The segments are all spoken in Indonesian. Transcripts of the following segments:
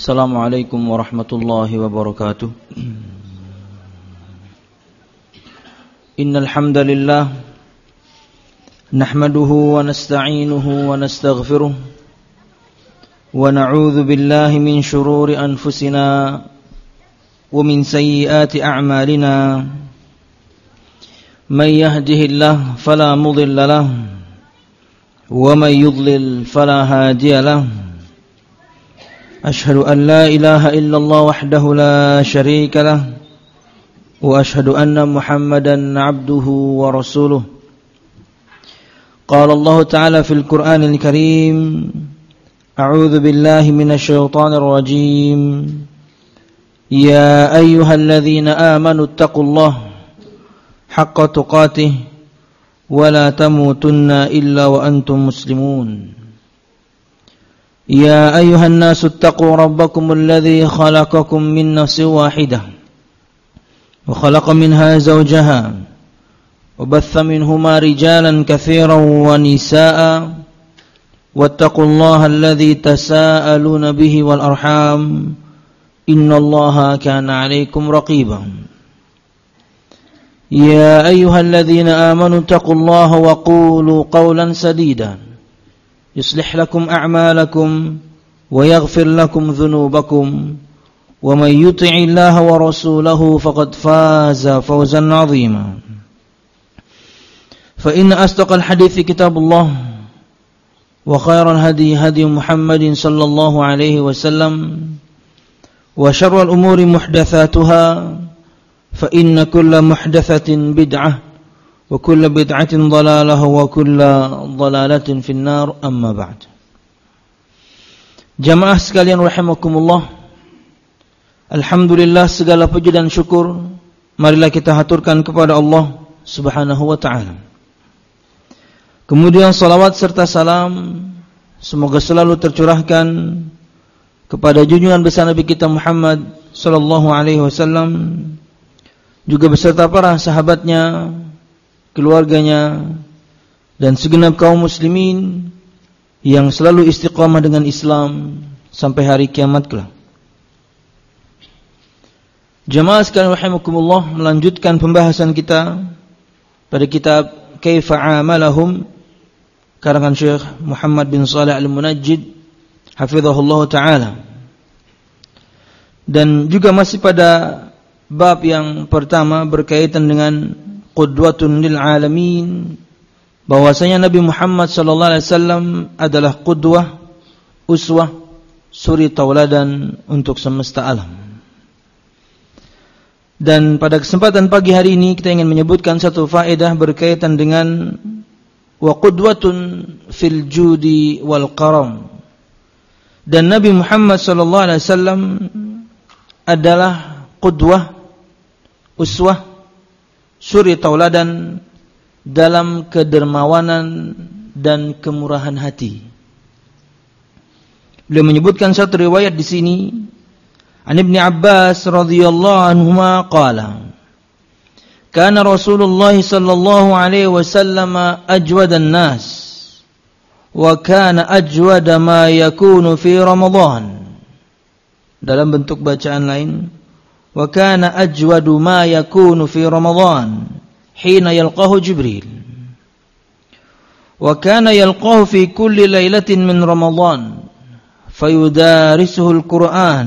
Assalamualaikum warahmatullahi wabarakatuh. Innal hamdalillah nahmaduhu wa nasta'inuhu wa nastaghfiruh wa na'udzu billahi min shururi anfusina wa min sayyiati a'malina. Man yahdihillahu fala mudilla lahu wa man yudlil fala hadiya lahu. أشهد أن لا إله إلا الله وحده لا شريك له وأشهد أن محمدا عبده ورسوله. قال الله تعالى في القرآن الكريم: أعوذ بالله من الشيطان الرجيم. يا أيها الذين آمنوا اتقوا الله حق تقاته ولا تموتن إلا وأنتم مسلمون. يا أيها الناس اتقوا ربكم الذي خلقكم من نفس واحدة وخلق منها زوجها وبث منهما رجالا كثيرا ونساء واتقوا الله الذي تساءلون به والأرحام إن الله كان عليكم رقيبا. يا أيها الذين آمنوا اتقوا الله وقولوا قولا سديدا يصلح لكم أعمالكم ويغفر لكم ذنوبكم ومن يطع الله ورسوله فقد فاز فوزا عظيما. فإن أصدق الحديث كتاب الله وخير الهدي هدي محمد صلى الله عليه وسلم وشر الأمور محدثاتها فإن كل محدثة بدعة وكل بدعة ضلالة وكل ضلالة في النار. أما بعد. Jamaah sekalian rahimakumullah, alhamdulillah, segala puji dan syukur marilah kita haturkan kepada Allah Subhanahu wa ta'ala. Kemudian salawat serta salam semoga selalu tercurahkan kepada junjungan besar Nabi kita Muhammad sallallahu alaihi wasallam, juga beserta para sahabatnya, keluarganya, dan segenap kaum muslimin yang selalu istiqamah dengan Islam sampai hari kiamat kelak. Jamaah sekalian rahimakumullah, melanjutkan pembahasan kita pada kitab Kaifa Amalahum karangan Syekh Muhammad bin Shalih Al-Munajjid hafizahullah ta'ala, dan juga masih pada bab yang pertama berkaitan dengan qudwatun lil alamin, bahwasanya Nabi Muhammad sallallahu alaihi wasallam adalah qudwah, uswah, suri tauladan untuk semesta alam. Dan pada kesempatan pagi hari ini kita ingin menyebutkan satu faedah berkaitan dengan wa qudwatun fil judi wal karam. Dan Nabi Muhammad sallallahu alaihi wasallam adalah qudwah, uswah, suri tauladan dalam kedermawanan dan kemurahan hati. Beliau menyebutkan satu riwayat di sini, An Ibnu Abbas radhiyallahu anhuma qala, kana Rasulullah sallallahu alaihi wasallam ajwadan nas wa kana ajwada ma yakunu fi Ramadan. Dalam bentuk bacaan lain, wa kana ajwadu ma yakunu fi Ramadan hina yalqahu Jibril wa kana yalqahu fi kulli lailatin min Ramadan fayudarisuhu al-Qur'an.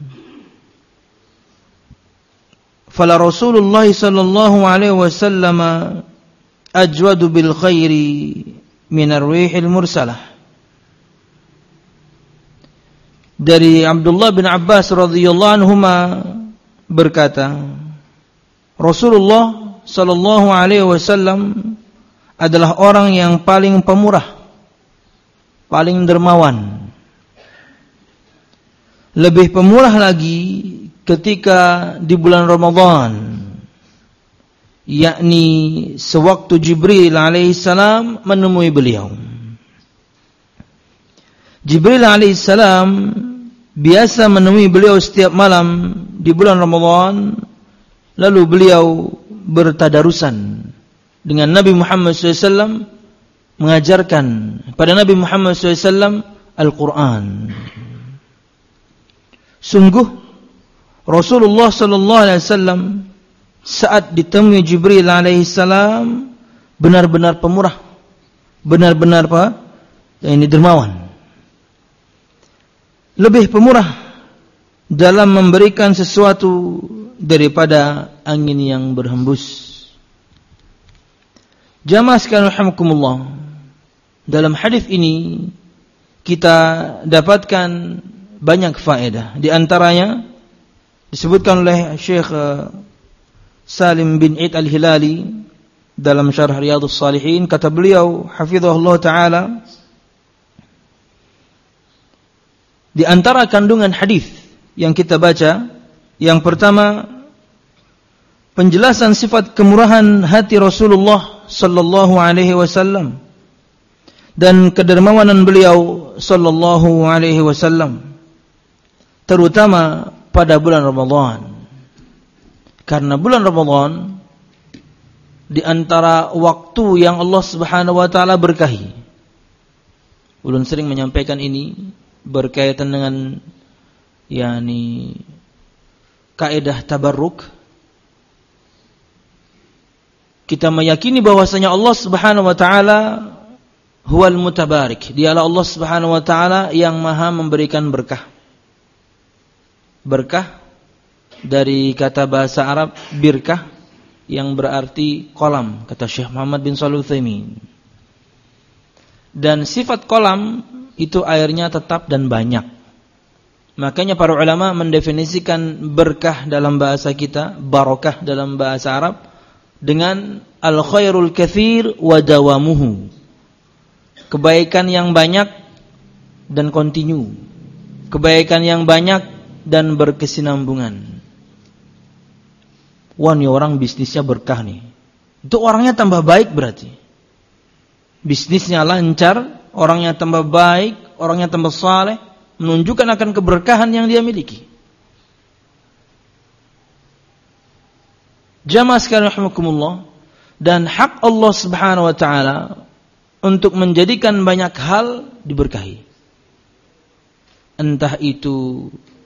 Fala Rasulullah sallallahu alaihi wasallam ajwadu bil khairi min ar-rihil mursalah. Dari Abdullah bin Abbas radhiyallahu anhuma berkata, Rasulullah sallallahu alaihi wasallam adalah orang yang paling pemurah, paling dermawan. Lebih pemurah lagi ketika di bulan Ramadan, yakni sewaktu Jibril alaihissalam menemui beliau. Jibril alaihissalam biasa menemui beliau setiap malam di bulan Ramadan, lalu beliau bertadarusan dengan Nabi Muhammad SAW, mengajarkan pada Nabi Muhammad SAW Al-Quran. Sungguh Rasulullah sallallahu alaihi wasallam saat ditemui Jibril alaihi salam benar-benar pemurah, benar-benar dermawan. Lebih pemurah dalam memberikan sesuatu daripada angin yang berhembus. Jamaah sekalian rahimakumullah, dalam hadis ini kita dapatkan banyak faedah. Di antaranya disebutkan oleh Syekh Salim bin Id Al-Hilali dalam syarah Riyadhus Shalihin, kata beliau hafizahullah taala, di antara kandungan hadis yang kita baca, yang pertama penjelasan sifat kemurahan hati Rasulullah sallallahu alaihi wasallam dan kedermawanan beliau sallallahu alaihi wasallam, terutama pada bulan Ramadan. Karena bulan Ramadan di antara waktu yang Allah Subhanahu wa taala berkahi. Ulun sering menyampaikan ini berkaitan dengan kaidah tabarruk. Kita meyakini bahwasanya Allah Subhanahu wa taala huwal mutabarik. Dialah Allah Subhanahu wa taala yang Maha memberikan berkah. Berkah dari kata bahasa Arab birkah yang berarti kolam, kata Syekh Muhammad bin Shalih Al-Utsaimin. Dan sifat kolam itu airnya tetap dan banyak. Makanya para ulama mendefinisikan berkah dalam bahasa kita, barokah dalam bahasa Arab, dengan al-khairul katsir wa dawamuhu. Kebaikan yang banyak dan kontinu. Kebaikan yang banyak dan berkesinambungan. Wah, nih orang bisnisnya berkah nih. Itu orangnya tambah baik berarti. Bisnisnya lancar, orangnya tambah baik, orangnya tambah saleh, menunjukkan akan keberkahan yang dia miliki. Jamaah sekalian rahimakumullah, dan hak Allah Subhanahu wa taala untuk menjadikan banyak hal diberkahi. Entah itu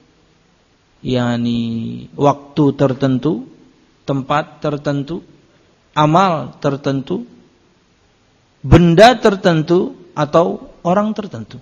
waktu tertentu, tempat tertentu, amal tertentu, benda tertentu, atau orang tertentu.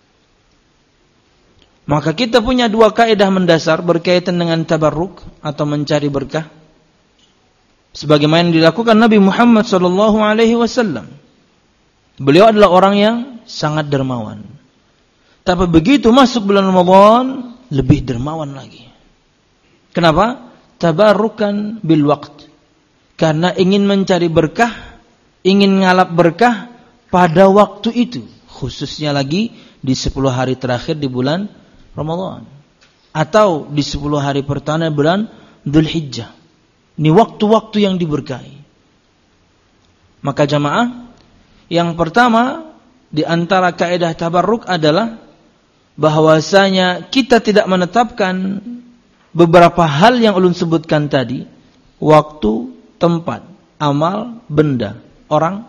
Maka kita punya dua kaidah mendasar berkaitan dengan tabarruk atau mencari berkah, sebagaimana yang dilakukan Nabi Muhammad sallallahu alaihi wasallam. Beliau adalah orang yang sangat dermawan. Tapi begitu masuk bulan Ramadan, lebih dermawan lagi. Kenapa? Tabarrukan bil waqt. Karena ingin mencari berkah, ingin ngalap berkah pada waktu itu, khususnya lagi di 10 hari terakhir di bulan Ramadan, atau di 10 hari pertama bulan Dzulhijjah. Ini waktu-waktu yang diberkahi. Maka jamaah, yang pertama di antara kaidah tabarruk adalah bahwasanya kita tidak menetapkan beberapa hal yang ulun sebutkan tadi, waktu, tempat, amal, benda, orang,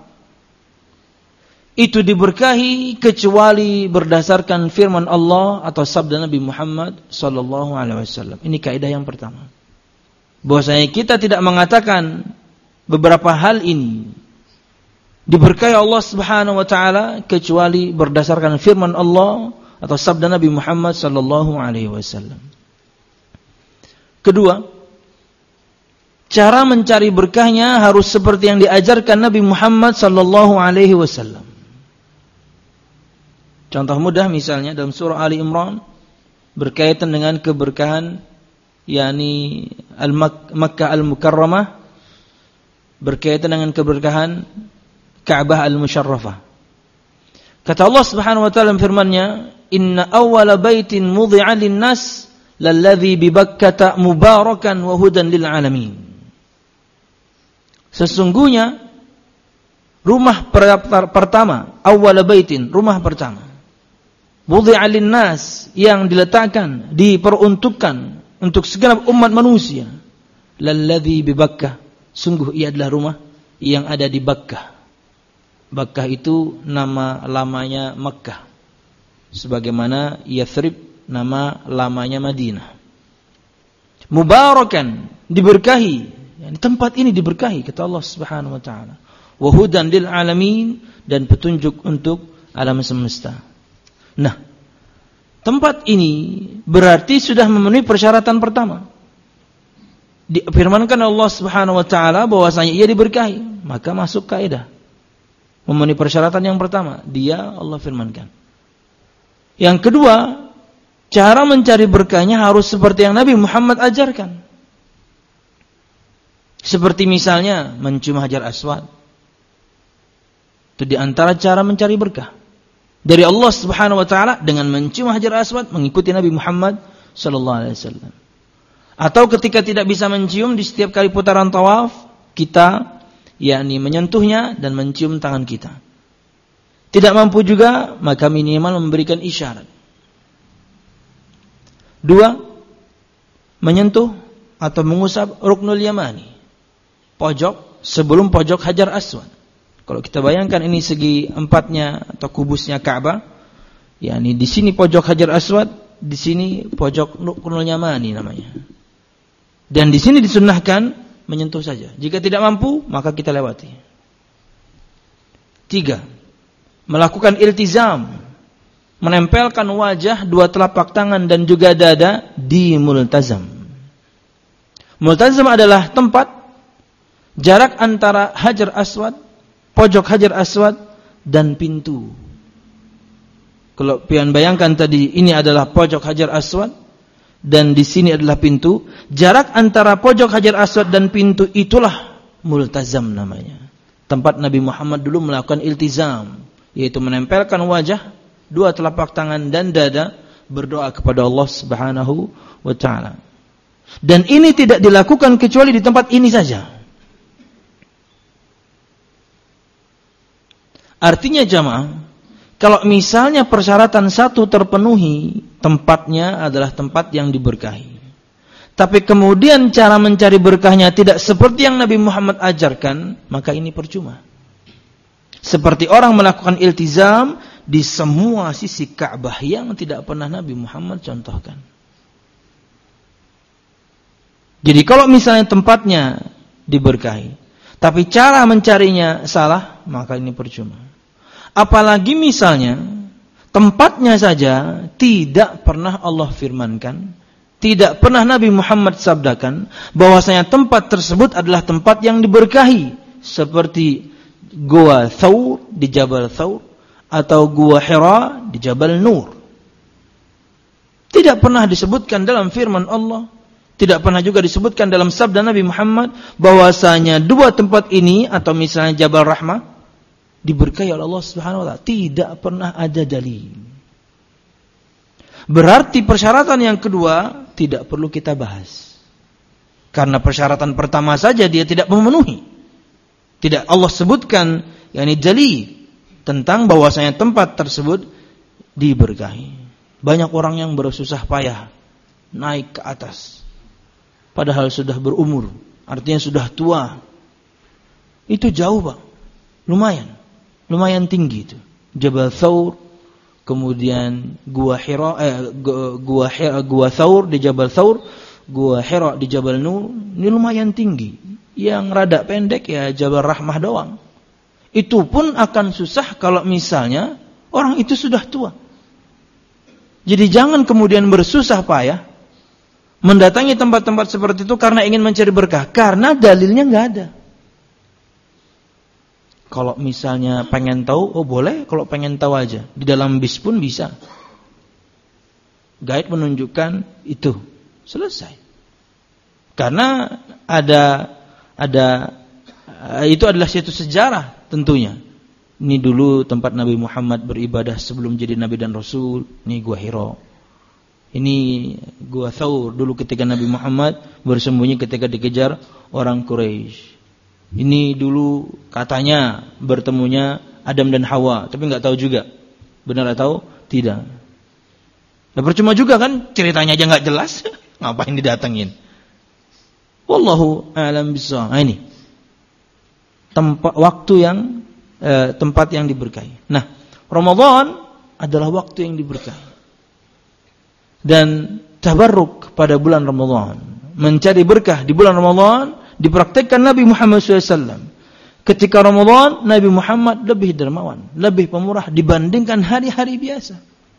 itu diberkahi kecuali berdasarkan firman Allah atau sabda Nabi Muhammad sallallahu alaihi wasallam. Ini kaidah yang pertama. Bahwasanya kita tidak mengatakan beberapa hal ini diberkahi Allah Subhanahu wa taala kecuali berdasarkan firman Allah atau sabda Nabi Muhammad sallallahu alaihi wasallam. Kedua, cara mencari berkahnya harus seperti yang diajarkan Nabi Muhammad sallallahu alaihi wasallam. Contoh mudah misalnya dalam surah Ali Imran berkaitan dengan keberkahan Makkah Al-Mukarramah, berkaitan dengan keberkahan Ka'bah Al-Musyarrafah. Kata Allah Subhanahu wa taala firman-Nya, "Inna awwala baitin mudhi'a lin-nas lalladzi bi Bakkah mubarakan wa hudan lil alamin." Sesungguhnya rumah pertama, awwala baitin, rumah pertama, mudhi'a lin-nas, yang diletakkan, diperuntukkan untuk segenap umat manusia, lalladzi bi Bakkah, sungguh ia adalah rumah yang ada di Bakkah. Bakkah itu nama lamanya Makkah, sebagaimana Yathrib nama lamanya Madinah. Mubarakan, diberkahi. Yani tempat ini diberkahi kata Allah Subhanahu wa taala. Wa hudan lil alamin, dan petunjuk untuk alam semesta. Nah, tempat ini berarti sudah memenuhi persyaratan pertama. Difirmankan Allah Subhanahu wa taala bahwasanya ia diberkahi, maka masuk kaidah. Memenuhi persyaratan yang pertama, dia Allah firmankan. Yang kedua, cara mencari berkahnya harus seperti yang Nabi Muhammad ajarkan. Seperti misalnya mencium Hajar Aswad. Itu di antara cara mencari berkah dari Allah Subhanahu wa taala dengan mencium Hajar Aswad, mengikuti Nabi Muhammad sallallahu alaihi wasallam. Atau ketika tidak bisa mencium, di setiap kali putaran tawaf kita menyentuhnya dan mencium tangan kita. Tidak mampu juga, maka minimal memberikan isyarat. 2, menyentuh atau mengusap Ruknul Yamani, pojok sebelum pojok Hajar Aswad. Kalau kita bayangkan ini segi empatnya atau kubusnya Ka'bah, di sini pojok Hajar Aswad, di sini pojok Ruknul Yamani namanya. Dan di sini disunnahkan menyentuh saja. Jika tidak mampu, maka kita lewati. 3, melakukan iltizam, menempelkan wajah, dua telapak tangan dan juga dada di multazam. Multazam adalah tempat jarak antara Hajar Aswad, pojok Hajar Aswad dan pintu. Kalau pian bayangkan tadi ini adalah pojok Hajar Aswad dan di sini adalah pintu, jarak antara pojok Hajar Aswad dan pintu itulah multazam namanya. Tempat Nabi Muhammad dulu melakukan iltizam, yaitu menempelkan wajah, dua telapak tangan dan dada, berdoa kepada Allah Subhanahu wa taala. Dan ini tidak dilakukan kecuali di tempat ini saja. Artinya jamaah, kalau misalnya persyaratan satu terpenuhi, tempatnya adalah tempat yang diberkahi. Tapi kemudian cara mencari berkahnya tidak seperti yang Nabi Muhammad ajarkan, maka ini percuma. Seperti orang melakukan iltizam di semua sisi Ka'bah yang tidak pernah Nabi Muhammad contohkan. Jadi kalau misalnya tempatnya diberkahi, tapi cara mencarinya salah, maka ini percuma. Apalagi misalnya tempatnya saja tidak pernah Allah firmankan, tidak pernah Nabi Muhammad sabdakan bahwasanya tempat tersebut adalah tempat yang diberkahi, seperti Gua Thawr di Jabal Thawr atau Gua Hira di Jabal Nur. Tidak pernah disebutkan dalam firman Allah, tidak pernah juga disebutkan dalam sabda Nabi Muhammad bahwasanya dua tempat ini atau misalnya Jabal Rahmah diberkahi oleh Allah Subhanahu wa taala. Tidak pernah ada dalil. Berarti persyaratan yang kedua tidak perlu kita bahas. Karena persyaratan pertama saja dia tidak memenuhi. Tidak Allah sebutkan dalil tentang bahwasanya tempat tersebut diberkahi. Banyak orang yang bersusah payah naik ke atas padahal sudah berumur, artinya sudah tua. Itu jauh, Pak. Lumayan tinggi itu. Jabal Thawr, kemudian Gua Thawr di Jabal Thawr, Gua Hira di Jabal Nur, ini lumayan tinggi. Yang rada pendek ya Jabal Rahmah doang. Itu pun akan susah kalau misalnya orang itu sudah tua. Jadi jangan kemudian bersusah payah mendatangi tempat-tempat seperti itu karena ingin mencari berkah, karena dalilnya enggak ada. Kalau misalnya pengen tahu, oh boleh, kalau pengen tahu aja. Di dalam bis pun bisa. Guide menunjukkan itu. Selesai. Karena itu adalah suatu sejarah tentunya. Ini dulu tempat Nabi Muhammad beribadah sebelum jadi Nabi dan Rasul. Ini Gua Hira. Ini Gua Thawr dulu ketika Nabi Muhammad bersembunyi ketika dikejar orang Quraisy. Ini dulu katanya bertemunya Adam dan Hawa, tapi nggak tahu juga benar atau tidak. Nah, percuma juga kan, ceritanya aja nggak jelas, ngapain didatengin? Wallahu a'lam bishawab. Nah, ini tempat yang diberkahi. Nah, Ramadan adalah waktu yang diberkahi. dan tabarruk pada bulan Ramadan. Mencari berkah di bulan Ramadan dipraktikkan Nabi Muhammad SAW. Ketika Ramadan, Nabi Muhammad lebih dermawan, lebih pemurah dibandingkan hari-hari biasa.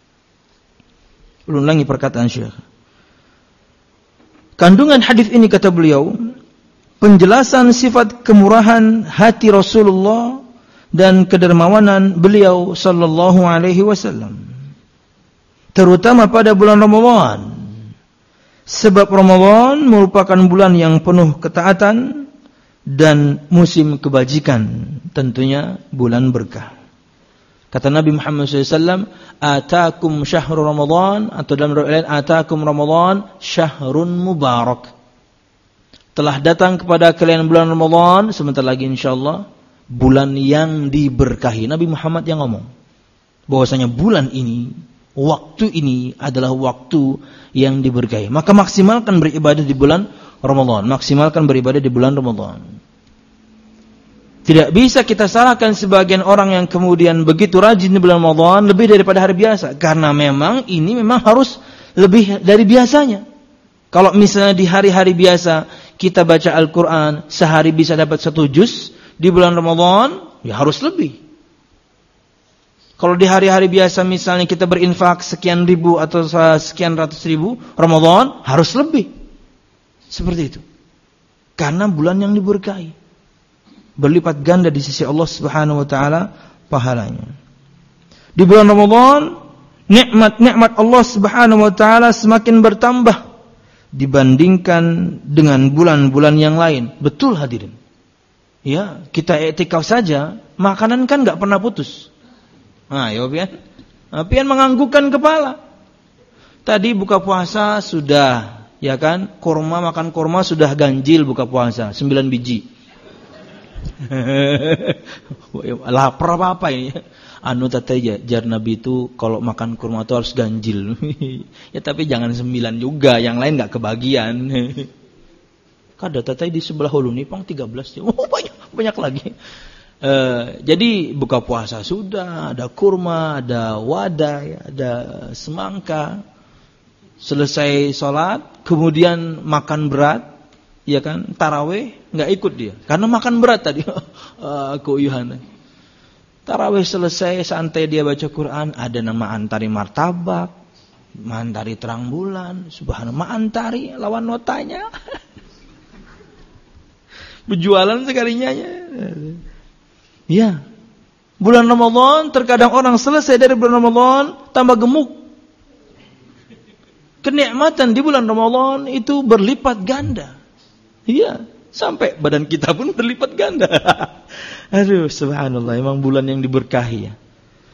Ulangi perkataan Syekh. Kandungan hadis ini, kata beliau, penjelasan sifat kemurahan hati Rasulullah dan kedermawanan beliau sallallahu alaihi wasallam, terutama pada bulan Ramadan. Sebab Ramadan merupakan bulan yang penuh ketaatan dan musim kebajikan, tentunya bulan berkah. Kata Nabi Muhammad SAW, atakum syahrul Ramadan, atau dalam riwayat lain, atakum Ramadan syahrun mubarak. Telah datang kepada kalian bulan Ramadan, sebentar lagi insyaallah, bulan yang diberkahi. Nabi Muhammad yang ngomong bahwasanya bulan ini, waktu ini adalah waktu yang diberkahi. Maka maksimalkan beribadah di bulan Ramadan. Maksimalkan beribadah di bulan Ramadan. Tidak bisa kita salahkan sebagian orang yang kemudian begitu rajin di bulan Ramadan lebih daripada hari biasa. Karena memang ini memang harus lebih dari biasanya. Kalau misalnya di hari-hari biasa kita baca Al-Quran sehari bisa dapat 1 juz, di bulan Ramadan ya harus lebih. Kalau di hari-hari biasa misalnya kita berinfak sekian ribu atau sekian ratus ribu, Ramadan harus lebih. Seperti itu. Karena bulan yang diberkahi. Berlipat ganda di sisi Allah Subhanahu wa taala pahalanya. Di bulan Ramadan, nikmat-nikmat Allah Subhanahu wa taala semakin bertambah dibandingkan dengan bulan-bulan yang lain. Betul hadirin. Ya, kita i'tikaf saja, makanan kan enggak pernah putus. Nah, ya pian. Pian menganggukkan kepala. Tadi buka puasa sudah, ya kan? Makan kurma sudah ganjil buka puasa, 9 biji. Lapar apa ini? Anu tata jar Nabi itu kalau makan kurma itu harus ganjil. Ya tapi jangan 9 juga, yang lain enggak kebagian. Kada tata di sebelah hulu nih pang 13. Oh banyak lagi. Jadi buka puasa sudah, ada kurma, ada wadai, ada semangka. Selesai sholat, kemudian makan berat. Ya kan, tarawih nggak ikut dia karena makan berat tadi. Keuyuhan. Tarawih selesai, santai dia baca Quran, ada nama antari martabak, mantari terang bulan, subhanallah, mantari lawan notanya. Berjualan sekalinya. Ya. Bulan Ramadan terkadang orang selesai dari bulan Ramadan tambah gemuk. Kenikmatan di bulan Ramadan itu berlipat ganda. Iya, sampai badan kita pun berlipat ganda. Aduh, subhanallah, emang bulan yang diberkahi ya.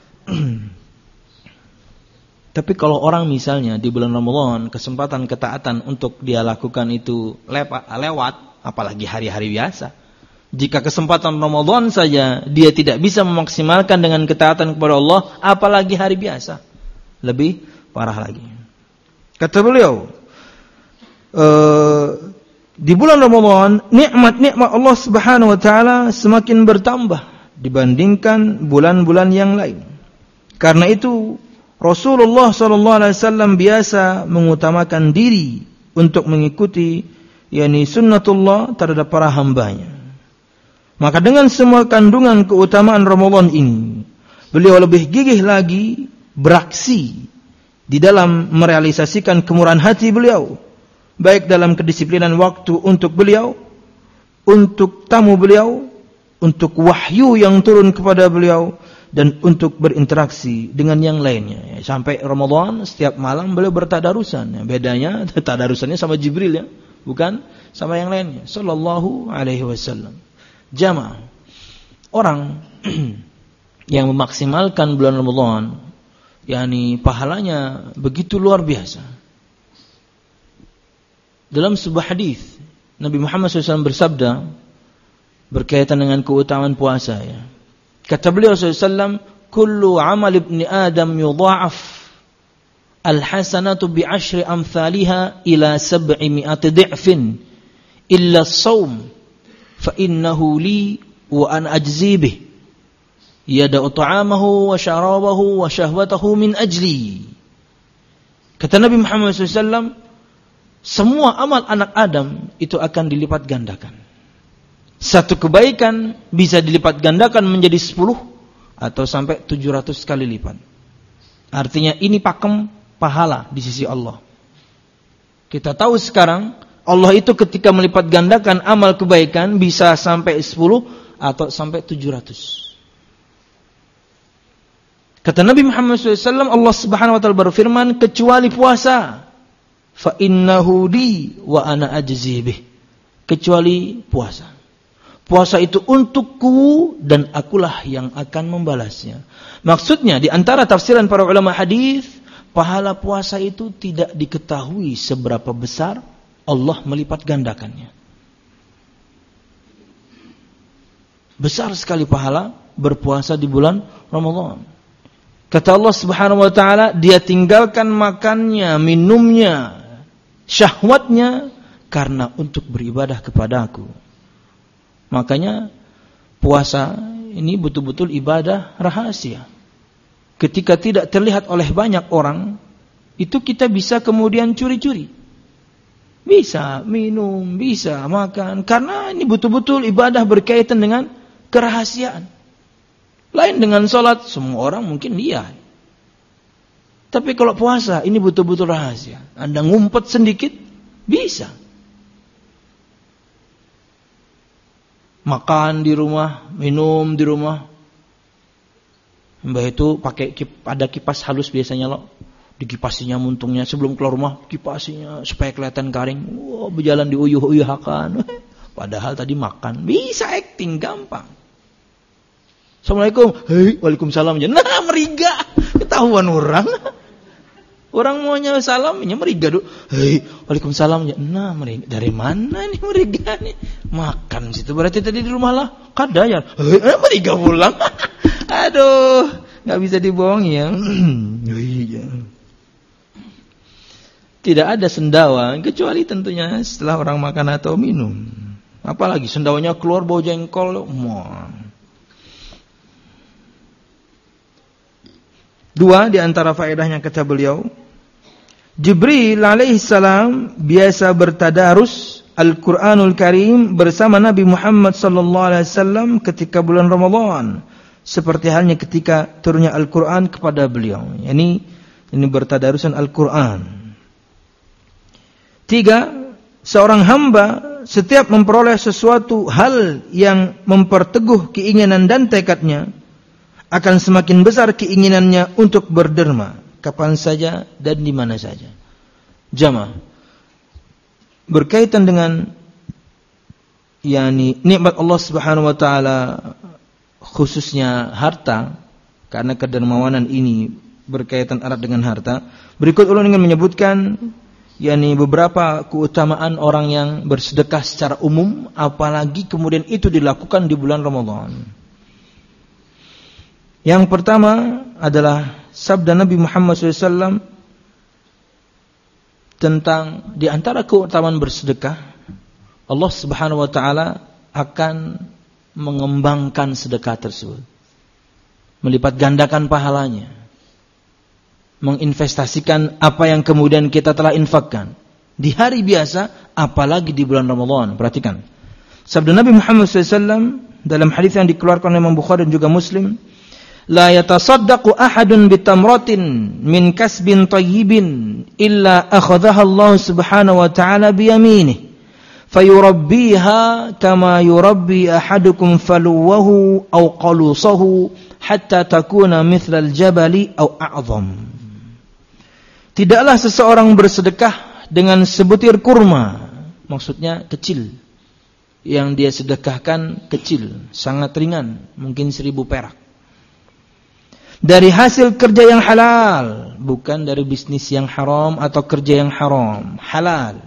Tapi kalau orang misalnya di bulan Ramadan kesempatan ketaatan untuk dia lakukan itu lewat, apalagi hari-hari biasa. Jika kesempatan Ramadan saja dia tidak bisa memaksimalkan dengan ketaatan kepada Allah, apalagi hari biasa. Lebih parah lagi. Kata beliau, di bulan Ramadan, nikmat-nikmat Allah Subhanahu wa taala semakin bertambah dibandingkan bulan-bulan yang lain. Karena itu, Rasulullah sallallahu alaihi wasallam biasa mengutamakan diri untuk mengikuti sunnatullah terhadap para hambanya. Maka dengan semua kandungan keutamaan Ramadan ini, beliau lebih gigih lagi beraksi di dalam merealisasikan kemurahan hati beliau. Baik dalam kedisiplinan waktu untuk beliau, untuk tamu beliau, untuk wahyu yang turun kepada beliau, dan untuk berinteraksi dengan yang lainnya. Sampai Ramadan setiap malam beliau bertadarusan. Bedanya tadarusannya sama Jibril ya, bukan sama yang lainnya. Sallallahu alaihi wasallam. Jamaah. Orang yang memaksimalkan bulan Ramadan, pahalanya begitu luar biasa. Dalam sebuah hadis Nabi Muhammad SAW bersabda berkaitan dengan keutamaan puasa ya. Kata beliau SAW, kullu amal ibni Adam yudha'af al-hasanatu bi'ashri amthaliha ila 700 di'fin illa as-sawm fa innahu li wa an ajzi bih yada'u ta'amahu wa syarabahu wa syahwatahu min ajli. Kata Nabi Muhammad SAW, semua amal anak Adam itu akan dilipat gandakan. Satu kebaikan bisa dilipat gandakan menjadi 10 atau sampai 700 kali lipat. Artinya ini pakem pahala di sisi Allah. Kita tahu sekarang Allah itu ketika melipat gandakan amal kebaikan bisa sampai 10 atau sampai 700. Kata Nabi Muhammad SAW, Allah Subhanahu Wa Taala berfirman, kecuali puasa, fa innahu li wa ana ajzi bih. Kecuali puasa. Puasa itu untukku dan akulah yang akan membalasnya. Maksudnya di antara tafsiran para ulama hadis, pahala puasa itu tidak diketahui seberapa besar Allah melipat gandakannya. Besar sekali pahala berpuasa di bulan Ramadan. Kata Allah Subhanahu wa taala, dia tinggalkan makannya, minumnya, syahwatnya karena untuk beribadah kepadaku. Makanya puasa ini betul-betul ibadah rahasia. Ketika tidak terlihat oleh banyak orang, itu kita bisa kemudian curi-curi. Bisa minum, bisa makan, karena ini betul-betul ibadah berkaitan dengan kerahasiaan. Lain dengan sholat, semua orang mungkin lihat. Tapi kalau puasa, ini betul-betul rahasia. Anda ngumpet sedikit, bisa. Makan di rumah, minum di rumah. Mbah itu pakai ada kipas halus biasanya loh. Dikipasinya muntungnya sebelum keluar rumah, kipasinya supaya kelihatan garing. Wah, berjalan diuyuh-uyuhakan. Padahal tadi makan. Bisa acting, gampang. Assalamualaikum, hei, waalaikumsalam. Nah, meriga, ketahuan orang. Orang maunya salamnya meriga dulu. Hei, waalaikumsalam. Nah, meriga. Dari mana nih meriga nih? Makan situ berarti tadi di rumah lah. Kadayar. Hei, meriga pulang. Aduh, nggak bisa dibohongi ya. Tidak ada sendawa kecuali tentunya setelah orang makan atau minum. Apalagi sendawanya keluar bau jengkol. Dua di antara faedahnya kata beliau, Jibril alaihissalam biasa bertadarus Al-Quranul Karim bersama Nabi Muhammad sallallahu alaihi wasallam ketika bulan Ramadan, seperti halnya ketika turunnya Al-Quran kepada beliau. Ini bertadarusan Al-Quran. Tiga, seorang hamba setiap memperoleh sesuatu hal yang memperteguh keinginan dan tekadnya, akan semakin besar keinginannya untuk berderma kapan saja dan di mana saja. Jamaah, berkaitan dengan nikmat Allah Subhanahu wa taala, khususnya harta, karena kedermawanan ini berkaitan erat dengan harta. Berikut ulun ingin menyebutkan beberapa keutamaan orang yang bersedekah secara umum, apalagi kemudian itu dilakukan di bulan Ramadan. Yang pertama adalah sabda Nabi Muhammad SAW tentang di antara keutamaan bersedekah, Allah Subhanahu wa taala akan mengembangkan sedekah tersebut, melipat gandakan pahalanya, menginvestasikan apa yang kemudian kita telah infakkan di hari biasa, apalagi di bulan Ramadan. Perhatikan sabda Nabi Muhammad SAW dalam hadis yang dikeluarkan oleh Imam Bukhari dan juga Muslim, la yatasaddaqu ahadun bitamratin min kasbin tayyibin illa akhadhaha Allah Subhanahu wa ta'ala biyaminih fayurabbiha kama yurabbi ahadukum faluwahu aw qalusahu hatta takuna mithlal jabali aw a'zam. Tidaklah seseorang bersedekah dengan sebutir kurma, maksudnya kecil, yang dia sedekahkan kecil, sangat ringan, mungkin 1000 perak, dari hasil kerja yang halal, bukan dari bisnis yang haram atau kerja yang haram, halal.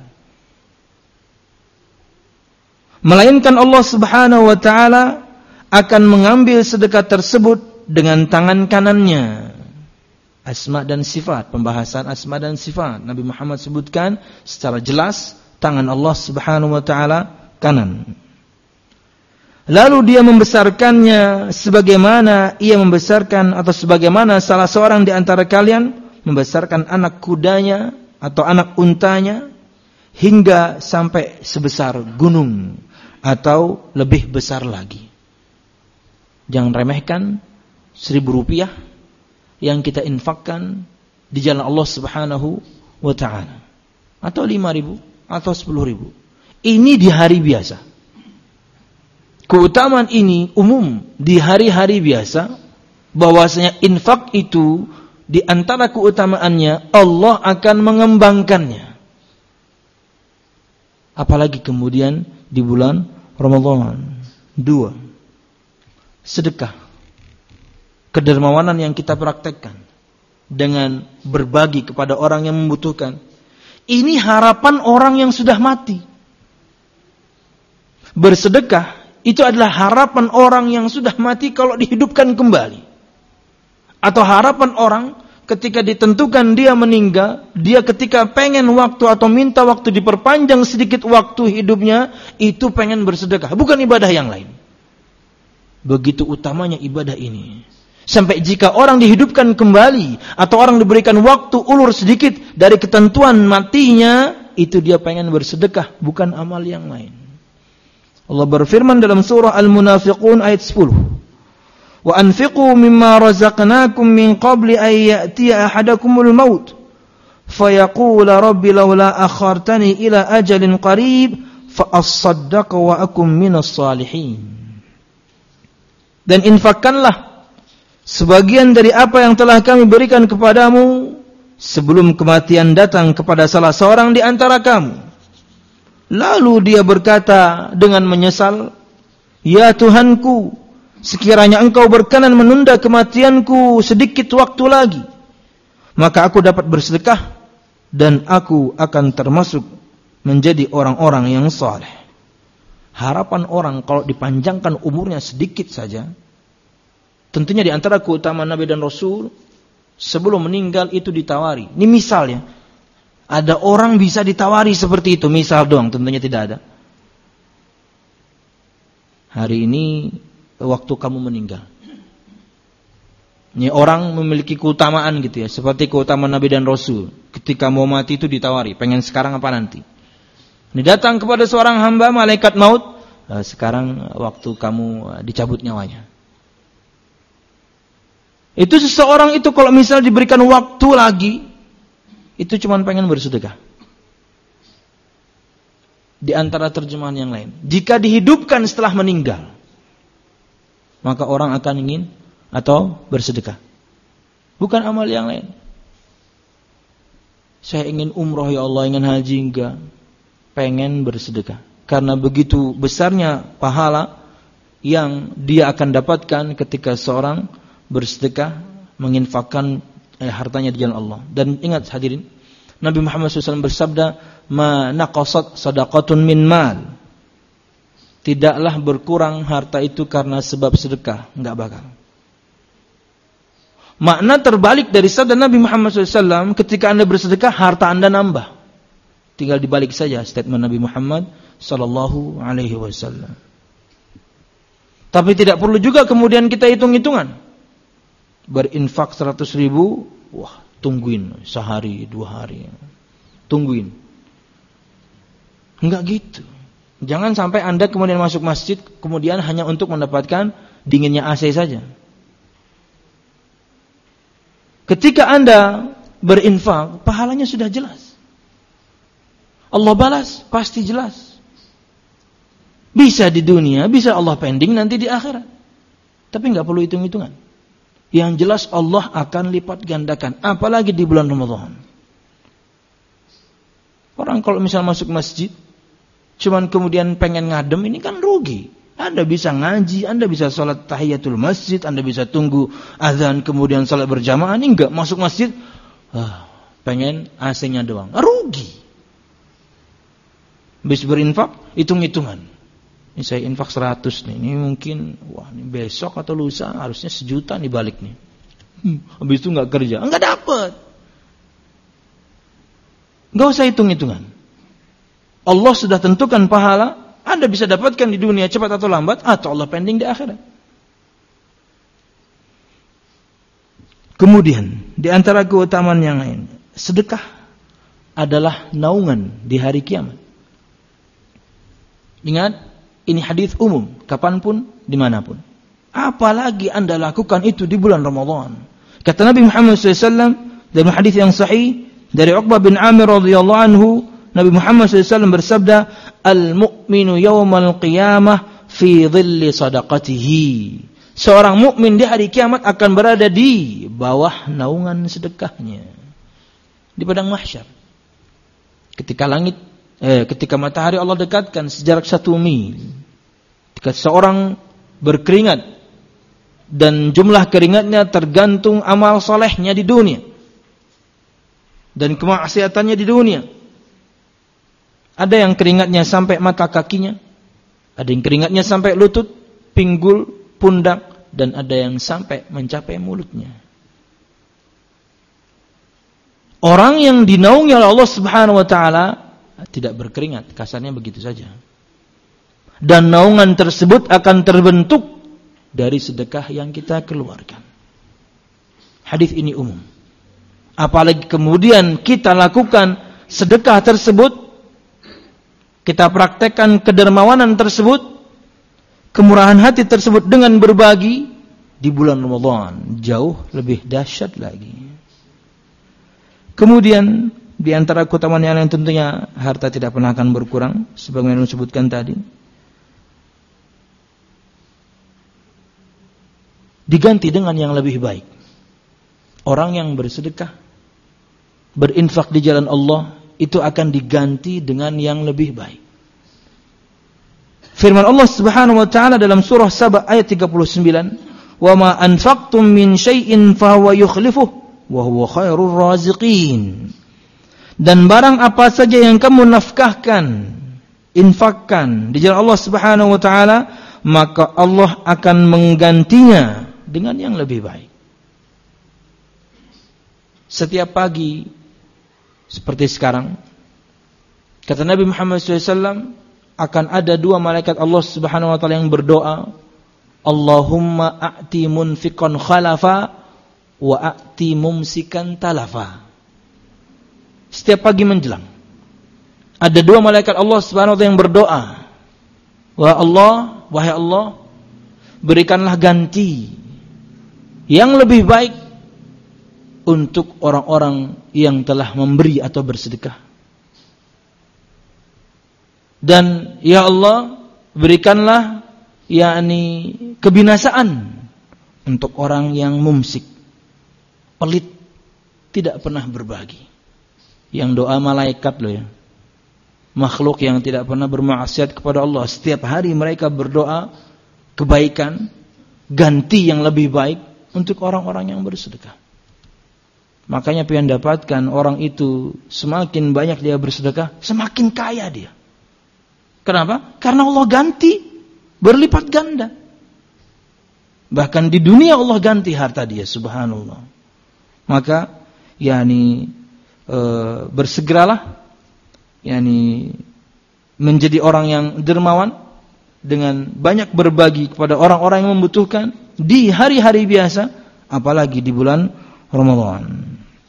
Melainkan Allah Subhanahu wa taala akan mengambil sedekah tersebut dengan tangan kanannya. Asma dan sifat, pembahasan asma dan sifat Nabi Muhammad sebutkan secara jelas tangan Allah Subhanahu wa taala kanan. Lalu dia membesarkannya sebagaimana ia membesarkan atau sebagaimana salah seorang di antara kalian membesarkan anak kudanya atau anak untanya hingga sampai sebesar gunung atau lebih besar lagi. Jangan remehkan 1.000 rupiah yang kita infakkan di jalan Allah Subhanahu wa ta'ala, atau 5.000 atau 10.000. Ini di hari biasa. Keutamaan ini umum di hari-hari biasa, bahwasanya infak itu di antara keutamaannya Allah akan mengembangkannya. Apalagi kemudian di bulan Ramadan. 2. Sedekah. Kedermawanan yang kita praktekkan dengan berbagi kepada orang yang membutuhkan. Ini harapan orang yang sudah mati. Bersedekah itu adalah harapan orang yang sudah mati kalau dihidupkan kembali. Atau harapan orang ketika ditentukan dia meninggal, dia ketika pengen waktu atau minta waktu diperpanjang sedikit waktu hidupnya, itu pengen bersedekah, bukan ibadah yang lain. Begitu utamanya ibadah ini. Sampai jika orang dihidupkan kembali atau orang diberikan waktu ulur sedikit dari ketentuan matinya, itu dia pengen bersedekah, bukan amal yang lain. Allah berfirman dalam surah Al-Munafiqun ayat 10. Wa anfiqu mimma razaqnakum min qabli an ya'tiya ahadakumul maut fayaqula rabbi laula akhartani ila ajalin qarib fa asaddaqa wa akum minas salihin. Dan infakkanlah sebagian dari apa yang telah kami berikan kepadamu sebelum kematian datang kepada salah seorang di antara kamu. Lalu dia berkata dengan menyesal, "Ya Tuhanku, sekiranya engkau berkenan menunda kematianku sedikit waktu lagi, maka aku dapat bersedekah dan aku akan termasuk menjadi orang-orang yang saleh." Harapan orang kalau dipanjangkan umurnya sedikit saja, tentunya di antara keutamaan Nabi dan Rasul, sebelum meninggal itu ditawari. Ini misalnya, ada orang bisa ditawari seperti itu, misal doang, tentunya tidak ada. Hari ini waktu kamu meninggal. Ini orang memiliki keutamaan gitu ya, seperti keutamaan Nabi dan Rasul. Ketika mau mati itu ditawari, pengen sekarang apa nanti. Ini datang kepada seorang hamba malaikat maut, sekarang waktu kamu dicabut nyawanya. Itu seseorang itu kalau misal diberikan waktu lagi, itu cuma pengen bersedekah. Di antara terjemahan yang lain, jika dihidupkan setelah meninggal, maka orang akan ingin atau bersedekah. Bukan amal yang lain. Saya ingin umroh ya Allah, ingin haji, enggak. Pengen bersedekah. Karena begitu besarnya pahala yang dia akan dapatkan ketika seorang bersedekah, menginfakkan hartanya di jalan Allah. Dan ingat hadirin, Nabi Muhammad SAW bersabda, "Ma naqasat sadaqatun min mal." Tidaklah berkurang harta itu karena sebab sedekah, enggak bakal. Makna terbalik dari sabda Nabi Muhammad SAW, ketika Anda bersedekah, harta Anda nambah. Tinggal dibalik saja statement Nabi Muhammad SAW. Tapi tidak perlu juga kemudian kita hitung-hitungan. Berinfak 100.000, wah, tungguin sehari, 2 hari. Tungguin. Enggak gitu. Jangan sampai Anda kemudian masuk masjid, kemudian hanya untuk mendapatkan dinginnya AC saja. Ketika Anda berinfak, pahalanya sudah jelas. Allah balas, pasti jelas. Bisa di dunia, bisa Allah pending nanti di akhirat. Tapi enggak perlu hitung-hitungan. Yang jelas Allah akan lipat gandakan, apalagi di bulan Ramadan. Orang kalau misal masuk masjid, cuman kemudian pengen ngadem, ini kan rugi. Anda bisa ngaji, Anda bisa sholat tahiyatul masjid, Anda bisa tunggu azan kemudian sholat berjamaah. Ini enggak masuk masjid, pengen AC-nya doang, rugi. Habis berinfak, hitung-hitungan. Ini saya infak 100 nih, ini mungkin, ini besok atau lusa harusnya 1 juta nih balik nih. Habis itu enggak kerja, enggak dapat. Enggak usah hitung-hitungan. Allah sudah tentukan pahala, Anda bisa dapatkan di dunia cepat atau lambat, atau Allah pending di akhirat. Kemudian di antara keutamaan yang lain, sedekah adalah naungan di hari kiamat. Ingat, ini hadis umum, kapanpun, dimanapun. Apalagi Anda lakukan itu di bulan Ramadan. Kata Nabi Muhammad SAW dalam hadis yang sahih dari Uqbah bin Amir radhiyallahu anhu, Nabi Muhammad SAW bersabda, "Al-mu'minu yawmal qiyamah fi dhilli sadaqatihi." Seorang mukmin di hari kiamat akan berada di bawah naungan sedekahnya. Di padang mahsyar. Ketika matahari Allah dekatkan sejarak 1 mil. Ketika seorang berkeringat dan jumlah keringatnya tergantung amal solehnya di dunia dan kemaksiatannya di dunia. Ada yang keringatnya sampai mata kakinya, ada yang keringatnya sampai lutut, pinggul, pundak, dan ada yang sampai mencapai mulutnya. Orang yang dinaungi oleh Allah Subhanahu wa taala tidak berkeringat, kasarnya begitu saja. Dan naungan tersebut akan terbentuk dari sedekah yang kita keluarkan. Hadis ini umum. Apalagi kemudian kita lakukan sedekah tersebut, kita praktekkan kedermawanan tersebut, kemurahan hati tersebut dengan berbagi di bulan Ramadan, jauh lebih dahsyat lagi. Kemudian di antara keutamaan yang lain tentunya harta tidak pernah akan berkurang sebagaimana disebutkan tadi. Diganti dengan yang lebih baik. Orang yang bersedekah, berinfak di jalan Allah, itu akan diganti dengan yang lebih baik. Firman Allah Subhanahu wa taala dalam surah Saba ayat 39, "Wa ma anfaqtum min syai'in fa huwa yukhlifuh wa huwa khairur raziqin." Dan barang apa saja yang kamu nafkahkan, infakkan di jalan Allah Subhanahu wa taala, maka Allah akan menggantinya dengan yang lebih baik. Setiap pagi seperti sekarang, kata Nabi Muhammad SAW, akan ada 2 malaikat Allah Subhanahu wa taala yang berdoa, Allahumma a'ti munfiqan khalafa wa a'ti mumsikan talafa. Setiap pagi menjelang ada 2 malaikat Allah Subhanahu wa taala yang berdoa, wahai Allah, berikanlah ganti yang lebih baik untuk orang-orang yang telah memberi atau bersedekah. Dan ya Allah, berikanlah kebinasaan untuk orang yang mumsik, pelit, tidak pernah berbagi. Yang doa malaikat loh ya. Makhluk yang tidak pernah bermaksiat kepada Allah, setiap hari mereka berdoa kebaikan, ganti yang lebih baik untuk orang-orang yang bersedekah. Makanya pian dapatkan orang itu semakin banyak dia bersedekah, semakin kaya dia. Kenapa? Karena Allah ganti berlipat ganda. Bahkan di dunia Allah ganti harta dia, subhanallah. Maka bersegeralah menjadi orang yang dermawan dengan banyak berbagi kepada orang-orang yang membutuhkan di hari-hari biasa, apalagi di bulan Ramadan.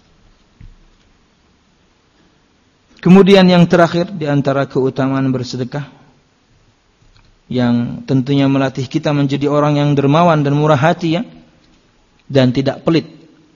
Kemudian yang terakhir di antara keutamaan bersedekah yang tentunya melatih kita menjadi orang yang dermawan dan murah hati ya, dan tidak pelit.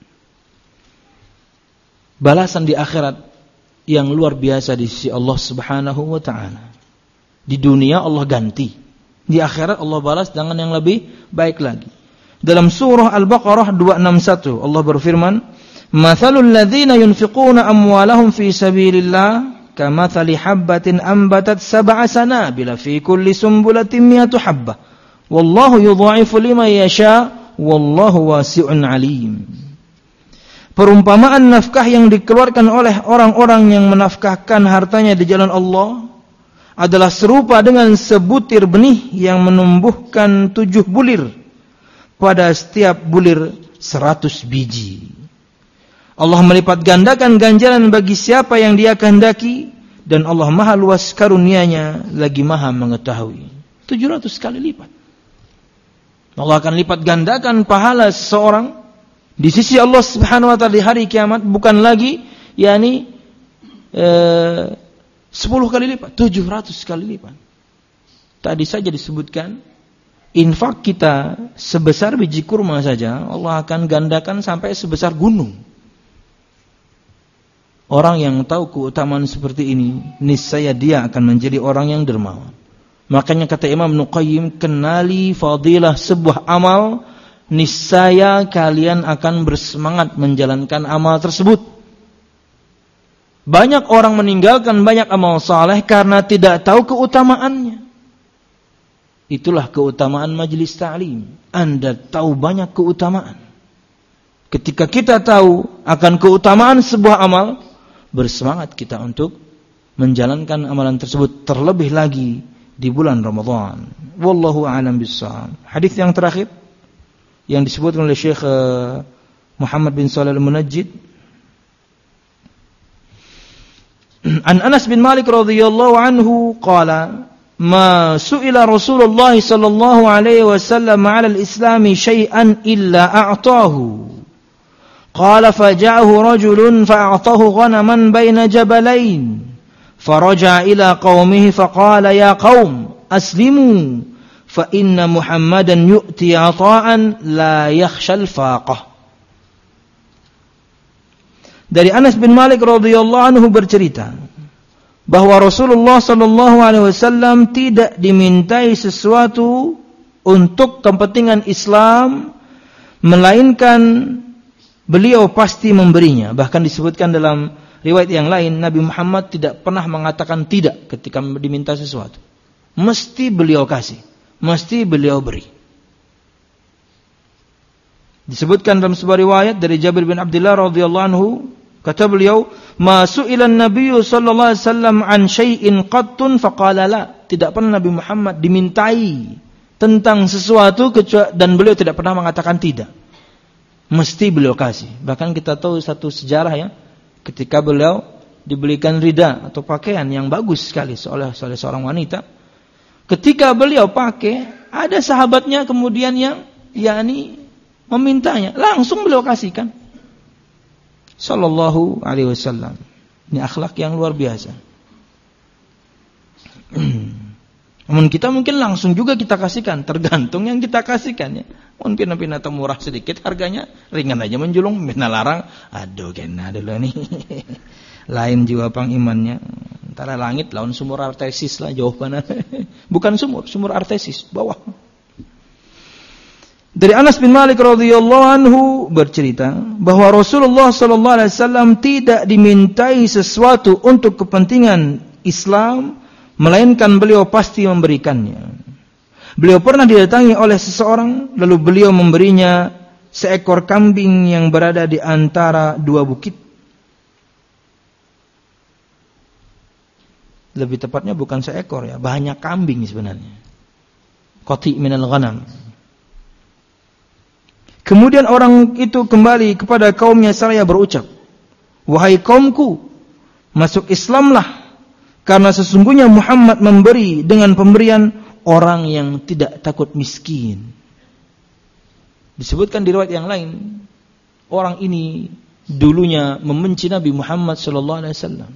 Balasan di akhirat yang luar biasa di sisi Allah Subhanahu wa taala. Di dunia Allah ganti, di akhirat Allah balas dengan yang lebih baik lagi. Dalam surah Al-Baqarah 261 Allah berfirman, "Mathalul ladzina yunfiquna amwalahum fi sabilillah kamathali habbatin ambatat sab'a sanabila fi kulli sumbulatin mi'atu habbah wallahu yudha'ifu liman yasha wallahu wasi'un 'alim." Perumpamaan nafkah yang dikeluarkan oleh orang-orang yang menafkahkan hartanya di jalan Allah adalah serupa dengan sebutir benih yang menumbuhkan 7 bulir. Pada setiap bulir 100 biji. Allah melipat gandakan ganjaran bagi siapa yang Dia kehendaki, dan Allah Maha luas karunia-Nya lagi Maha mengetahui. 700 kali lipat. Allah akan lipat gandakan pahala seseorang Di sisi Allah Subhanahu wa taala di hari kiamat bukan lagi 10 kali lipat, 700 kali lipat. Tadi saja disebutkan infak kita sebesar biji kurma saja Allah akan gandakan sampai sebesar gunung. Orang yang tahu keutamaan seperti ini, niscaya dia akan menjadi orang yang dermawan. Makanya kata Imam Ibnu Qayyim, kenali fadilah sebuah amal, niscaya kalian akan bersemangat menjalankan amal tersebut. Banyak orang meninggalkan banyak amal saleh karena tidak tahu keutamaannya. Itulah keutamaan majelis ta'lim. Anda tahu banyak keutamaan. Ketika kita tahu akan keutamaan sebuah amal, bersemangat kita untuk menjalankan amalan tersebut, terlebih lagi di bulan Ramadan. Wallahu a'lam bissawab. Hadis yang terakhir yang disebutkan oleh Syekh Muhammad bin Shalih Al-Munajjid, an Anas bin Malik radhiyallahu anhu qala ma su'ila Rasulullah sallallahu alaihi wasallam 'ala al-islam syai'an illa a'tahu. Qala faja'ahu rajulun fa'atahu ghanaman baina jabalain. Faraja'a ila qaumihi faqala ya qaum aslimu fa inna Muhammadan yu'ti 'ata'an la yakhshal faqah. Dari Anas bin Malik radhiyallahu anhu bercerita bahwa Rasulullah sallallahu alaihi wasallam tidak dimintai sesuatu untuk kepentingan Islam melainkan beliau pasti memberinya. Bahkan disebutkan dalam riwayat yang lain, Nabi Muhammad tidak pernah mengatakan tidak ketika diminta sesuatu. Mesti beliau kasih, mesti beliau beri. Disebutkan dalam sebuah riwayat dari Jabir bin Abdullah radhiyallahu anhu, kata beliau, "Ma su'ila an-nabiy sallallahu alaihi wasallam an syai'in qattun faqala la." Tidak pernah Nabi Muhammad dimintai tentang sesuatu dan beliau tidak pernah mengatakan tidak. Mesti beliau kasih. Bahkan kita tahu satu sejarah ya, ketika beliau dibelikan rida atau pakaian yang bagus sekali oleh seorang wanita, ketika beliau pakai, ada sahabatnya kemudian yang memintanya, langsung beliau kasihkan. Sallallahu alaihi wasallam. Ini akhlak yang luar biasa. Namun kita mungkin langsung juga kita kasihkan, tergantung yang kita kasihkan ya. Mungkin atau murah sedikit harganya, ringan aja menjulung, bina larang, aduh kena dulu nih. Lain jiwa pang imannya. Antara langit lawan sumur artesis lah jauh mana. Bukan sumur artesis, bawah. Dari Anas bin Malik radhiyallahu anhu bercerita bahwa Rasulullah sallallahu alaihi wasallam tidak dimintai sesuatu untuk kepentingan Islam melainkan beliau pasti memberikannya. Beliau pernah didatangi oleh seseorang lalu beliau memberinya seekor kambing yang berada di antara dua bukit. Lebih tepatnya bukan seekor ya, banyak kambing sebenarnya. Qati' minal ghanam. Kemudian orang itu kembali kepada kaumnya seraya berucap, "Wahai kaumku, masuk Islamlah, karena sesungguhnya Muhammad memberi dengan pemberian orang yang tidak takut miskin." Disebutkan di riwayat yang lain, orang ini dulunya membenci Nabi Muhammad sallallahu alaihi wasallam.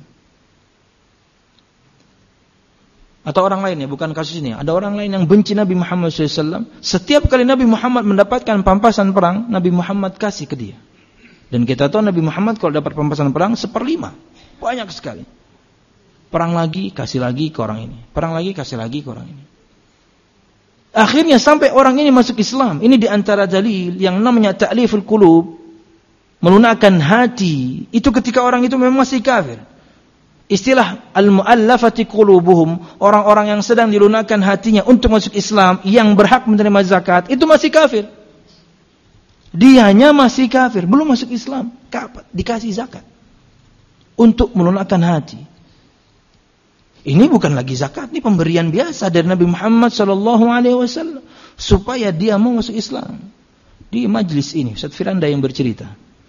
Atau orang lain ya, bukan kasus ini. Ada orang lain yang benci Nabi Muhammad SAW. Setiap kali Nabi Muhammad mendapatkan pampasan perang, Nabi Muhammad kasih ke dia. Dan kita tahu Nabi Muhammad kalau dapat pampasan perang 1/5. Banyak sekali. Perang lagi, kasih lagi ke orang ini. Perang lagi, kasih lagi ke orang ini. Akhirnya sampai orang ini masuk Islam. Ini diantara dalil yang namanya ta'liful qulub. Melunakkan hati. Itu ketika orang itu memang masih kafir. Istilah al-mu'allafati qulubuhum, orang-orang yang sedang dilunakkan hatinya untuk masuk Islam, yang berhak menerima zakat, itu masih kafir. Dianya masih kafir, belum masuk Islam, dikasih zakat untuk melunakkan hati. Ini bukan lagi zakat, ini pemberian biasa dari Nabi Muhammad SAW supaya dia mau masuk Islam. Di majlis ini Ustaz Firanda yang bercerita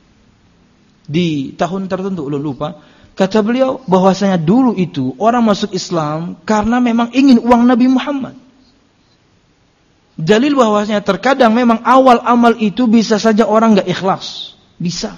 di tahun tertentu, lupa. Kata beliau bahwasanya dulu itu orang masuk Islam karena memang ingin uang Nabi Muhammad. Dalil bahwasanya terkadang memang awal amal itu bisa saja orang enggak ikhlas. Bisa.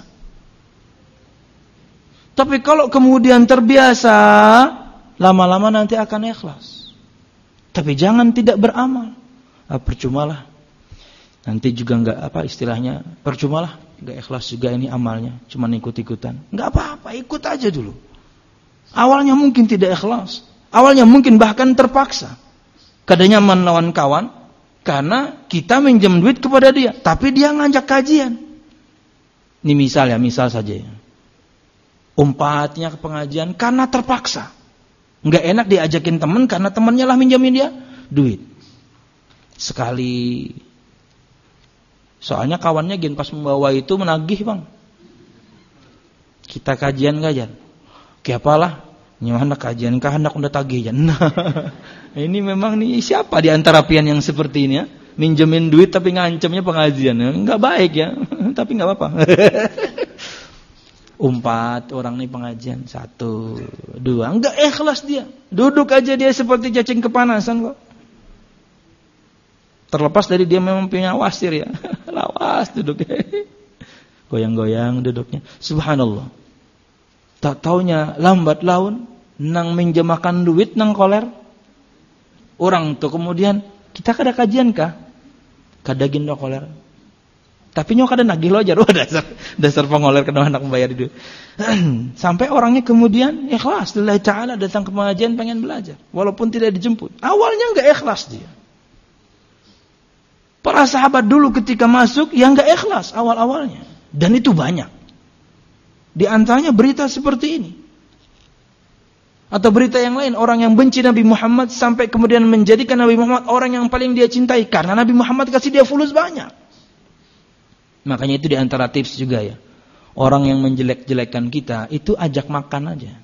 Tapi kalau kemudian terbiasa, lama-lama nanti akan ikhlas. Tapi jangan tidak beramal. Percumalah. Nanti juga enggak istilahnya, percumalah, enggak ikhlas juga ini amalnya, cuma ikut-ikutan. Enggak apa-apa, ikut aja dulu. Awalnya mungkin tidak ikhlas. Awalnya mungkin bahkan terpaksa. Kadang nyaman lawan kawan karena kita minjem duit kepada dia, tapi dia ngajak kajian. Ini misal saja ya. Umpatnya ke pengajian karena terpaksa. Enggak enak diajakin teman karena temannya lah minjamin dia duit. Sekali. Soalnya kawannya gen pas membawa itu menagih, Bang. Kita kajian. Kiapalah, nyohana kajian kah hendak udah tagih ya. Nah, ini memang nih siapa di antara pian yang seperti ini ya? Minjemin duit tapi ngancemnya pengajian. Enggak baik ya. Tapi enggak apa-apa. Umpat orang nih pengajian 1, 2, enggak ikhlas dia. Duduk aja dia seperti cacing kepanasan kok. Terlepas dari dia memang punya wasir ya. Lawas duduknya. Goyang-goyang duduknya. Subhanallah. Tak taunya lambat laun nang minjemakan duit nang koler. Orang tuh kemudian kita kada kajian kah? Kada ginda koler. Tapi nyok kada nagih lo aja, dasar pengoler kena anak membayar duit. Sampai orangnya kemudian ikhlas, lillahi ta'ala datang ke pengajian pengen belajar, walaupun tidak dijemput. Awalnya enggak ikhlas dia. Para sahabat dulu ketika masuk yang enggak ikhlas awal-awalnya, dan itu banyak. Di antaranya berita seperti ini. Atau berita yang lain, orang yang benci Nabi Muhammad sampai kemudian menjadikan Nabi Muhammad orang yang paling dia cintai karena Nabi Muhammad kasih dia fulus banyak. Makanya itu di antara tips juga ya. Orang yang menjelek-jelekkan kita itu ajak makan aja.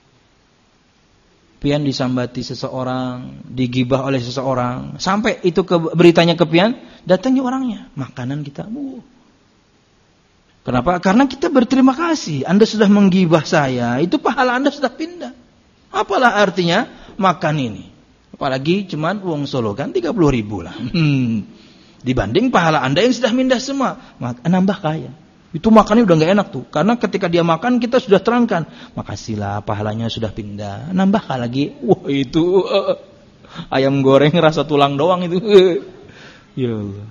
Pian disambati seseorang, digibah oleh seseorang, sampai itu beritanya ke pian, datangnya orangnya, makanan kita. Kenapa? Karena kita berterima kasih. Anda sudah menggibah saya, itu pahala Anda sudah pindah. Apalah artinya makan ini? Apalagi cuman uang Solo kan 30.000 lah. Dibanding pahala Anda yang sudah mindah semua, nambah kaya. Itu makannya udah gak enak tuh. Karena ketika dia makan kita sudah terangkan, makasihlah pahalanya sudah pindah. Nambah lagi, wah itu ayam goreng rasa tulang doang itu. Ya Allah.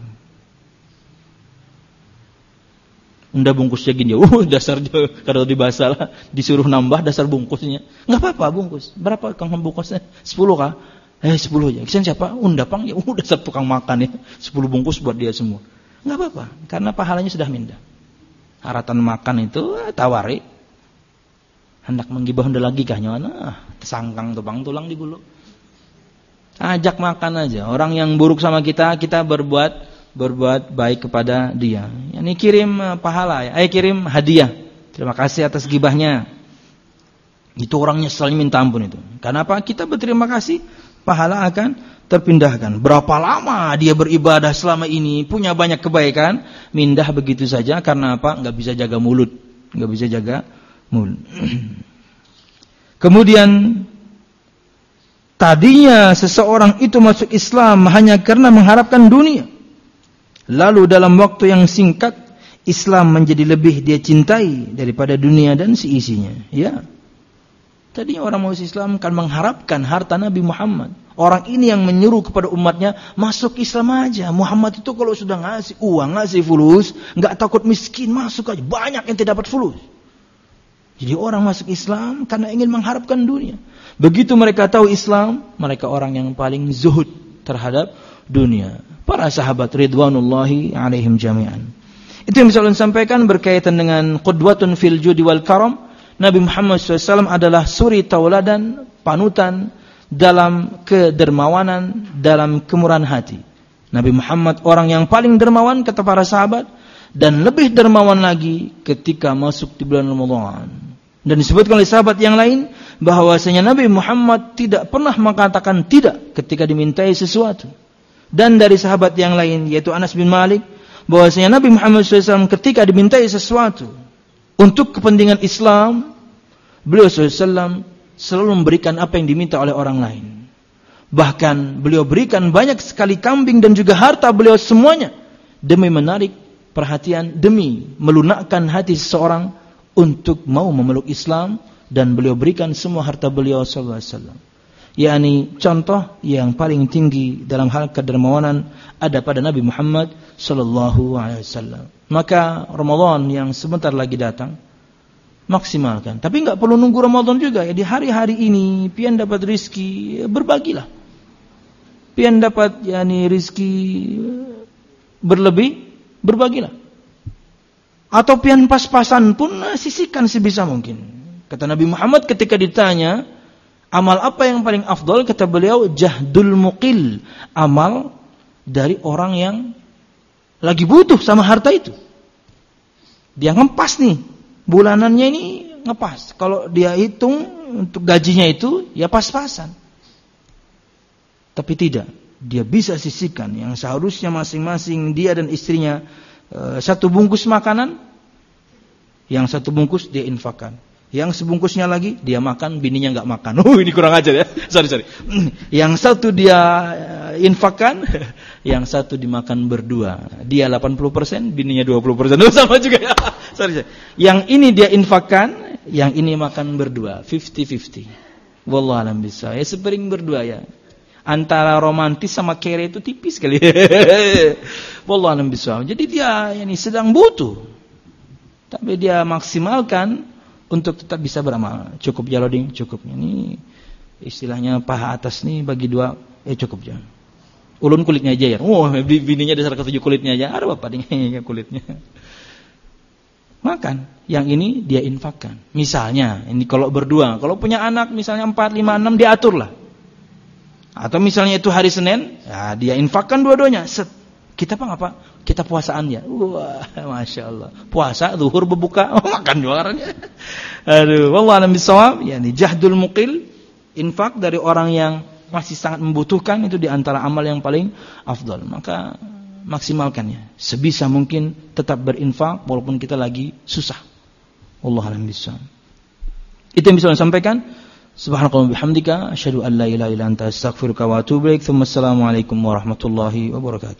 Unda bungkusnya gini, dasar kalau dibahasa lah, disuruh nambah dasar bungkusnya. Gak apa-apa bungkus. Berapa kang bungkusnya? 10 kah? 10 aja. Kesian siapa? Undapang ya udah satu tukang makan ya. 10 bungkus buat dia semua. Enggak apa-apa, karena pahalanya sudah mindah. Haratan makan itu tawari. Hendak menggibah udah lagi kah nyawana? Tersangkang tupang tulang di bulu. Ajak makan aja. Orang yang buruk sama kita berbuat baik kepada dia. Ini kirim pahala ya. Kirim hadiah. Terima kasih atas gibahnya. Itu orang nyesel minta ampun itu. Karena apa? Kita berterima kasih, pahala akan terpindahkan. Berapa lama dia beribadah selama ini, punya banyak kebaikan, mindah begitu saja karena apa? Enggak bisa jaga mulut. Kemudian tadinya seseorang itu masuk Islam hanya karena mengharapkan dunia. Lalu dalam waktu yang singkat Islam menjadi lebih dia cintai daripada dunia dan seisinya. Ya. Tadinya orang masuk Islam kan mengharapkan harta Nabi Muhammad. Orang ini yang menyuruh kepada umatnya masuk Islam aja. Muhammad itu kalau sudah ngasih uang, ngasih fulus, enggak takut miskin, masuk aja. Banyak yang tidak dapat fulus. Jadi orang masuk Islam karena ingin mengharapkan dunia. Begitu mereka tahu Islam, mereka orang yang paling zuhud terhadap dunia. Para sahabat ridwanullahi alaihim jami'an. Itu yang bisa ulun sampaikan berkaitan dengan qudwatun fil judi wal karam. Nabi Muhammad SAW adalah suri tauladan, panutan dalam kedermawanan, dalam kemurahan hati. Nabi Muhammad orang yang paling dermawan kata para sahabat, dan lebih dermawan lagi ketika masuk di bulan Ramadan. Dan disebutkan oleh sahabat yang lain bahwasanya Nabi Muhammad tidak pernah mengatakan tidak ketika dimintai sesuatu. Dan dari sahabat yang lain yaitu Anas bin Malik bahwasanya Nabi Muhammad SAW ketika dimintai sesuatu untuk kepentingan Islam, beliau SAW selalu memberikan apa yang diminta oleh orang lain. Bahkan beliau berikan banyak sekali kambing dan juga harta beliau semuanya demi menarik perhatian, demi melunakkan hati seseorang untuk mau memeluk Islam, dan beliau berikan semua harta beliau sallallahu alaihi wasallam. yakni contoh yang paling tinggi dalam hal kedermawanan ada pada Nabi Muhammad sallallahu alaihi wasallam. Maka Ramadan yang sebentar lagi datang, maksimalkan. Tapi enggak perlu nunggu Ramadan juga ya, di hari-hari ini pian dapat rezeki, berbagilah. Pian dapat rezeki berlebih, berbagilah. Atau pian pas-pasan pun sisihkan sebisa mungkin. Kata Nabi Muhammad ketika ditanya, amal apa yang paling afdal? Kata beliau, jahdul muqil. Amal dari orang yang lagi butuh sama harta itu. Dia ngepas nih, bulanannya ini ngepas. Kalau dia hitung untuk gajinya itu, ya pas-pasan. Tapi tidak, dia bisa sisihkan yang seharusnya masing-masing dia dan istrinya satu bungkus makanan, yang satu bungkus dia infakkan, yang sebungkusnya lagi dia makan, bininya enggak makan. Ini kurang ajar ya. Sorry. Yang satu dia infakkan, yang satu dimakan berdua. Dia 80%, bininya 20%. Sama juga ya. Sorry. Yang ini dia infakkan, yang ini makan berdua, 50-50. Wallahu a'lam bishawab. Ya sepiring berdua ya. Antara romantis sama kere itu tipis sekali. Wallahu a'lam bishawab. Jadi dia sedang butuh, tapi dia maksimalkan untuk tetap bisa beramal. Cukup ya loading, cukup. Ini istilahnya paha atas nih bagi dua, cukup jangan. Ulun kulitnya aja ya. Bininya dasar ketujuh kulitnya aja. Ada bapak nih kulitnya. Makan. Yang ini dia infakkan. Misalnya, ini kalau berdua, kalau punya anak misalnya 4, 5, 6 diatur lah. Atau misalnya itu hari Senin, ya dia infakkan dua-duanya. Kita apa? Kita puasaan ya. Wah, Masya Allah. Puasa, zuhur, berbuka, makan juga orangnya. Aduh, wallahu a'lam bishawab. Jahdul muqil, infak dari orang yang masih sangat membutuhkan, itu di antara amal yang paling afdal. Maka maksimalkannya. Sebisa mungkin tetap berinfak walaupun kita lagi susah. Wallahu a'lam bishawab. Itu yang bisa saya sampaikan. Subhanallah bihamdika asyhadu an la ilaha illa anta astaghfiruka wa atubu ilaik. Assalamualaikum warahmatullahi wabarakatuh.